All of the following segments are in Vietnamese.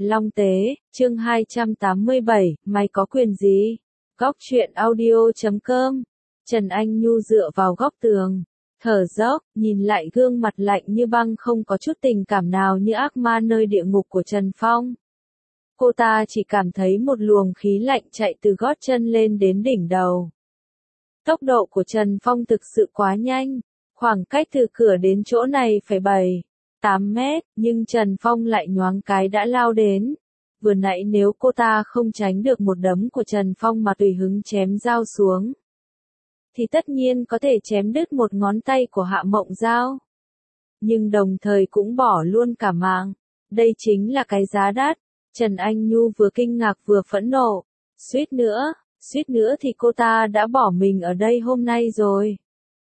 Long Tế, chương 287, mày có quyền gì? Góc truyện audio.com. Trần Anh Nhu dựa vào góc tường, thở dốc, nhìn lại gương mặt lạnh như băng không có chút tình cảm nào như ác ma nơi địa ngục của Trần Phong. Cô ta chỉ cảm thấy một luồng khí lạnh chạy từ gót chân lên đến đỉnh đầu. Tốc độ của Trần Phong thực sự quá nhanh, khoảng cách từ cửa đến chỗ này phải 7-8 mét, nhưng Trần Phong lại nhoáng cái đã lao đến. Vừa nãy nếu cô ta không tránh được một đấm của Trần Phong mà tùy hứng chém dao xuống, thì tất nhiên có thể chém đứt một ngón tay của Hạ Mộng Giao. Nhưng đồng thời cũng bỏ luôn cả mạng. Đây chính là cái giá đắt. Trần Anh Nhu vừa kinh ngạc vừa phẫn nộ. Suýt nữa thì cô ta đã bỏ mình ở đây hôm nay rồi.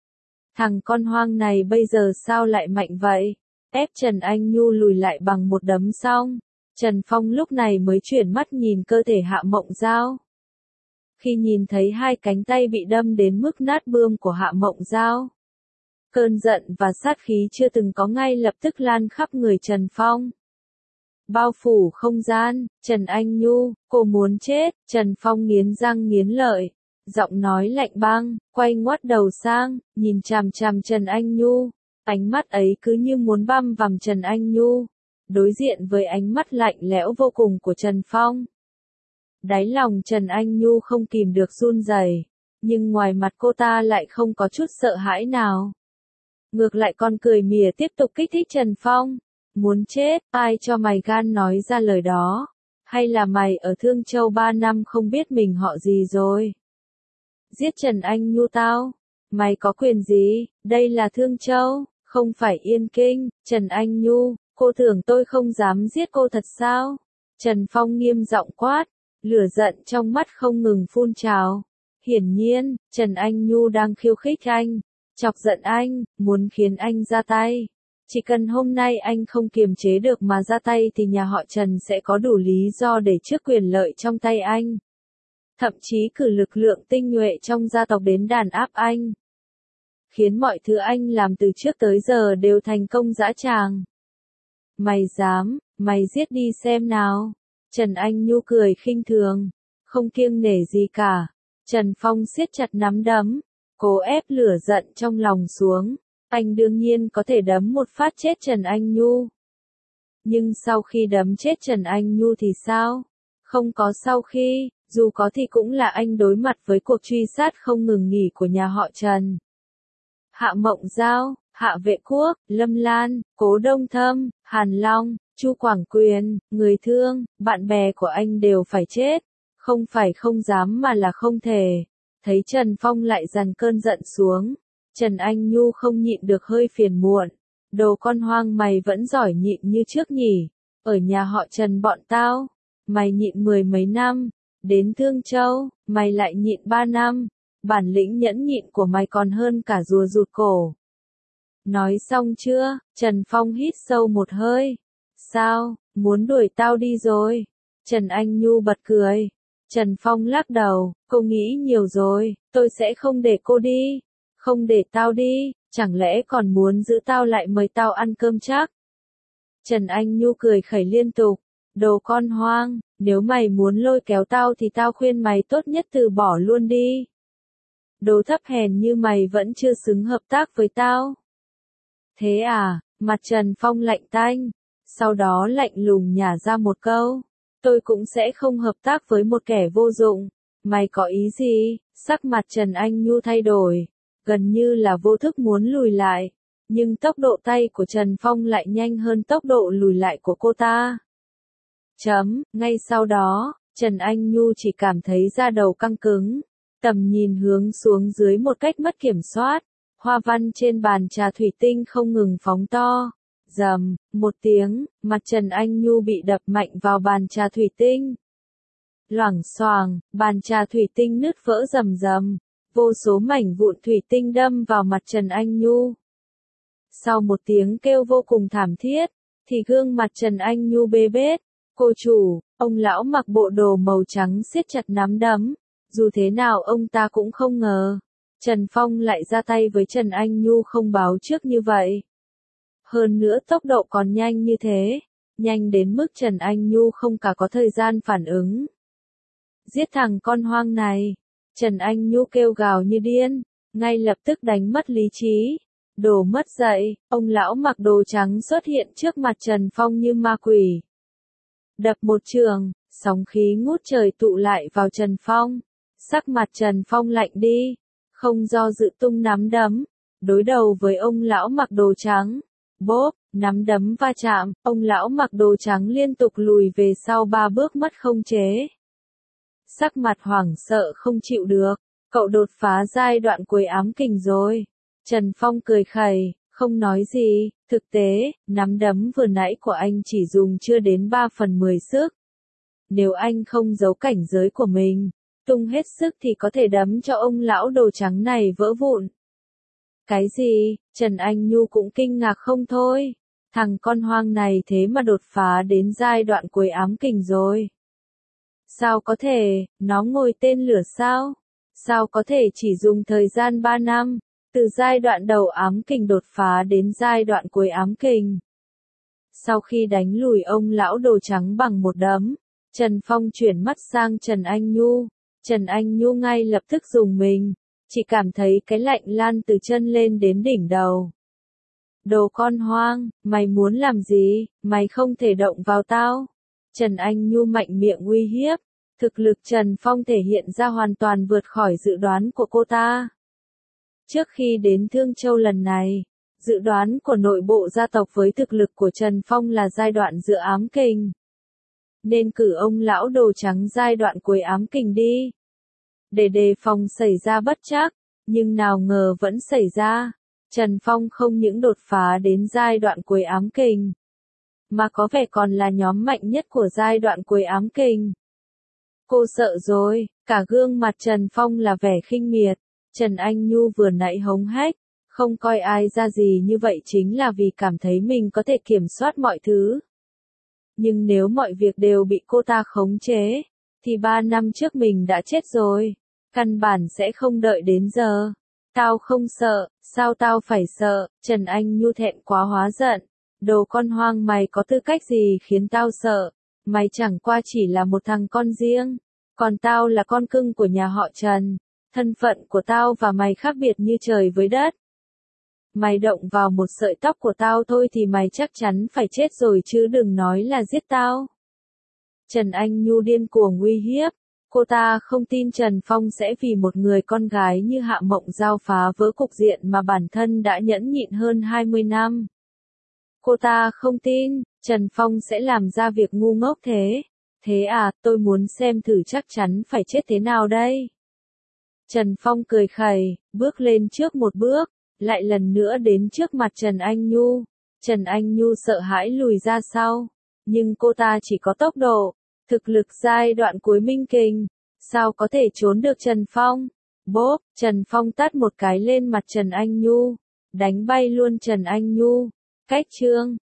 Thằng con hoang này bây giờ sao lại mạnh vậy? Ép Trần Anh Nhu lùi lại bằng một đấm xong. Trần Phong lúc này mới chuyển mắt nhìn cơ thể Hạ Mộng Giao. Khi nhìn thấy hai cánh tay bị đâm đến mức nát bươm của Hạ Mộng Giao, cơn giận và sát khí chưa từng có ngay lập tức lan khắp người Trần Phong. Bao phủ không gian, Trần Anh Nhu, cô muốn chết, Trần Phong nghiến răng nghiến lợi, giọng nói lạnh băng, quay ngoắt đầu sang, nhìn chằm chằm Trần Anh Nhu, ánh mắt ấy cứ như muốn băm vằm Trần Anh Nhu, đối diện với ánh mắt lạnh lẽo vô cùng của Trần Phong. Đáy lòng Trần Anh Nhu không kìm được run rẩy, nhưng ngoài mặt cô ta lại không có chút sợ hãi nào. Ngược lại còn cười mỉa tiếp tục kích thích Trần Phong. Muốn chết, ai cho mày gan nói ra lời đó? Hay là mày ở Thương Châu 3 năm không biết mình họ gì rồi? Giết Trần Anh Nhu tao? Mày có quyền gì? Đây là Thương Châu, không phải Yên Kinh. Trần Anh Nhu, cô tưởng tôi không dám giết cô thật sao? Trần Phong nghiêm giọng quát, lửa giận trong mắt không ngừng phun trào. Hiển nhiên, Trần Anh Nhu đang khiêu khích anh, chọc giận anh, muốn khiến anh ra tay. Chỉ cần hôm nay anh không kiềm chế được mà ra tay thì nhà họ Trần sẽ có đủ lý do để trước quyền lợi trong tay anh. Thậm chí cử lực lượng tinh nhuệ trong gia tộc đến đàn áp anh. Khiến mọi thứ anh làm từ trước tới giờ đều thành công dã tràng. Mày dám, mày giết đi xem nào. Trần Anh Nhu cười khinh thường, không kiêng nể gì cả. Trần Phong siết chặt nắm đấm, cố ép lửa giận trong lòng xuống. Anh đương nhiên có thể đấm một phát chết Trần Anh Nhu. Nhưng sau khi đấm chết Trần Anh Nhu thì sao? Không có sau khi, dù có thì cũng là anh đối mặt với cuộc truy sát không ngừng nghỉ của nhà họ Trần. Hạ Mộng Giao, Hạ Vệ Quốc, Lâm Lan, Cố Đông Thâm, Hàn Long, Chu Quảng Quyền, người thương, bạn bè của anh đều phải chết. Không phải không dám mà là không thể. Thấy Trần Phong lại dằn cơn giận xuống. Trần Anh Nhu không nhịn được hơi phiền muộn. Đồ con hoang mày vẫn giỏi nhịn như trước nhỉ. Ở nhà họ Trần bọn tao, mày nhịn 10 mấy năm. Đến Thương Châu, mày lại nhịn 3 năm. Bản lĩnh nhẫn nhịn của mày còn hơn cả rùa rụt cổ. Nói xong chưa? Trần Phong hít sâu một hơi. Sao, muốn đuổi tao đi rồi? Trần Anh Nhu bật cười. Trần Phong lắc đầu, cô nghĩ nhiều rồi, tôi sẽ không để cô đi. Không để tao đi, chẳng lẽ còn muốn giữ tao lại mời tao ăn cơm chắc? Trần Anh Nhu cười khẩy liên tục, đồ con hoang, nếu mày muốn lôi kéo tao thì tao khuyên mày tốt nhất từ bỏ luôn đi. Đồ thấp hèn như mày vẫn chưa xứng hợp tác với tao. Thế à, mặt Trần Phong lạnh tanh, sau đó lạnh lùng nhả ra một câu, tôi cũng sẽ không hợp tác với một kẻ vô dụng. Mày có ý gì? Sắc mặt Trần Anh Nhu thay đổi. Gần như là vô thức muốn lùi lại, nhưng tốc độ tay của Trần Phong lại nhanh hơn tốc độ lùi lại của cô ta. Ngay sau đó, Trần Anh Nhu chỉ cảm thấy da đầu căng cứng, tầm nhìn hướng xuống dưới một cách mất kiểm soát, hoa văn trên bàn trà thủy tinh không ngừng phóng to. Rầm, một tiếng, mặt Trần Anh Nhu bị đập mạnh vào bàn trà thủy tinh. Loảng xoảng, bàn trà thủy tinh nứt vỡ rầm rầm. Vô số mảnh vụn thủy tinh đâm vào mặt Trần Anh Nhu. Sau một tiếng kêu vô cùng thảm thiết, thì gương mặt Trần Anh Nhu bê bết. Cô chủ, ông lão mặc bộ đồ màu trắng siết chặt nắm đấm. Dù thế nào ông ta cũng không ngờ, Trần Phong lại ra tay với Trần Anh Nhu không báo trước như vậy. Hơn nữa tốc độ còn nhanh như thế. nhanh đến mức Trần Anh Nhu không cả có thời gian phản ứng. Giết thằng con hoang này, Trần Anh Nhu kêu gào như điên, ngay lập tức đánh mất lý trí. Đồ mất dạy, ông lão mặc đồ trắng xuất hiện trước mặt Trần Phong như ma quỷ. Đập một trường, sóng khí ngút trời tụ lại vào Trần Phong. Sắc mặt Trần Phong lạnh đi, không do dự tung nắm đấm, đối đầu với ông lão mặc đồ trắng. Bốp, nắm đấm va chạm, ông lão mặc đồ trắng liên tục lùi về sau 3 bước mất không chế. Sắc mặt hoảng sợ không chịu được, cậu đột phá giai đoạn cuối ám kình rồi. Trần Phong cười khẩy, không nói gì, thực tế, nắm đấm vừa nãy của anh chỉ dùng chưa đến 3/10 sức. Nếu anh không giấu cảnh giới của mình, tung hết sức thì có thể đấm cho ông lão đồ trắng này vỡ vụn. Cái gì? Trần Anh Nhu cũng kinh ngạc không thôi. Thằng con hoang này thế mà đột phá đến giai đoạn cuối ám kình rồi. Sao có thể, nó ngồi tên lửa sao? Sao có thể chỉ dùng thời gian 3 năm, từ giai đoạn đầu ám kình đột phá đến giai đoạn cuối ám kình? Sau khi đánh lùi ông lão đồ trắng bằng một đấm, Trần Phong chuyển mắt sang Trần Anh Nhu. Trần Anh Nhu ngay lập tức dùng mình, chỉ cảm thấy cái lạnh lan từ chân lên đến đỉnh đầu. Đồ con hoang, mày muốn làm gì, mày không thể động vào tao. Trần Anh Nhu mạnh miệng uy hiếp, thực lực Trần Phong thể hiện ra hoàn toàn vượt khỏi dự đoán của cô ta. Trước khi đến Thương Châu lần này, dự đoán của nội bộ gia tộc với thực lực của Trần Phong là giai đoạn giữa ám kình. Nên cử ông lão đồ trắng giai đoạn cuối ám kình đi. Để đề phòng xảy ra bất trắc, nhưng nào ngờ vẫn xảy ra. Trần Phong không những đột phá đến giai đoạn cuối ám kình, mà có vẻ còn là nhóm mạnh nhất của giai đoạn cuối ám kình. Cô sợ rồi, cả gương mặt Trần Phong là vẻ khinh miệt. Trần Anh Nhu vừa nãy hống hách, không coi ai ra gì như vậy chính là vì cảm thấy mình có thể kiểm soát mọi thứ. Nhưng nếu mọi việc đều bị cô ta khống chế, thì 3 năm trước mình đã chết rồi. Căn bản sẽ không đợi đến giờ. Tao không sợ, sao tao phải sợ? Trần Anh Nhu thẹn quá hóa giận. Đồ con hoang, mày có tư cách gì khiến tao sợ? Mày chẳng qua chỉ là một thằng con riêng. Còn tao là con cưng của nhà họ Trần. Thân phận của tao và mày khác biệt như trời với đất. Mày động vào một sợi tóc của tao thôi thì mày chắc chắn phải chết rồi chứ đừng nói là giết tao. Trần Anh Nhu điên cuồng uy hiếp. Cô ta không tin Trần Phong sẽ vì một người con gái như Hạ Mộng Giao phá vỡ cục diện mà bản thân đã nhẫn nhịn hơn 20 năm. Cô ta không tin, Trần Phong sẽ làm ra việc ngu ngốc thế. Thế à, tôi muốn xem thử chắc chắn phải chết thế nào đây. Trần Phong cười khẩy, bước lên trước một bước, lại lần nữa đến trước mặt Trần Anh Nhu. Trần Anh Nhu sợ hãi lùi ra sau, nhưng cô ta chỉ có tốc độ, thực lực giai đoạn cuối minh kình, sao có thể trốn được Trần Phong. Bốp, Trần Phong tát một cái lên mặt Trần Anh Nhu, đánh bay luôn Trần Anh Nhu. Cách chương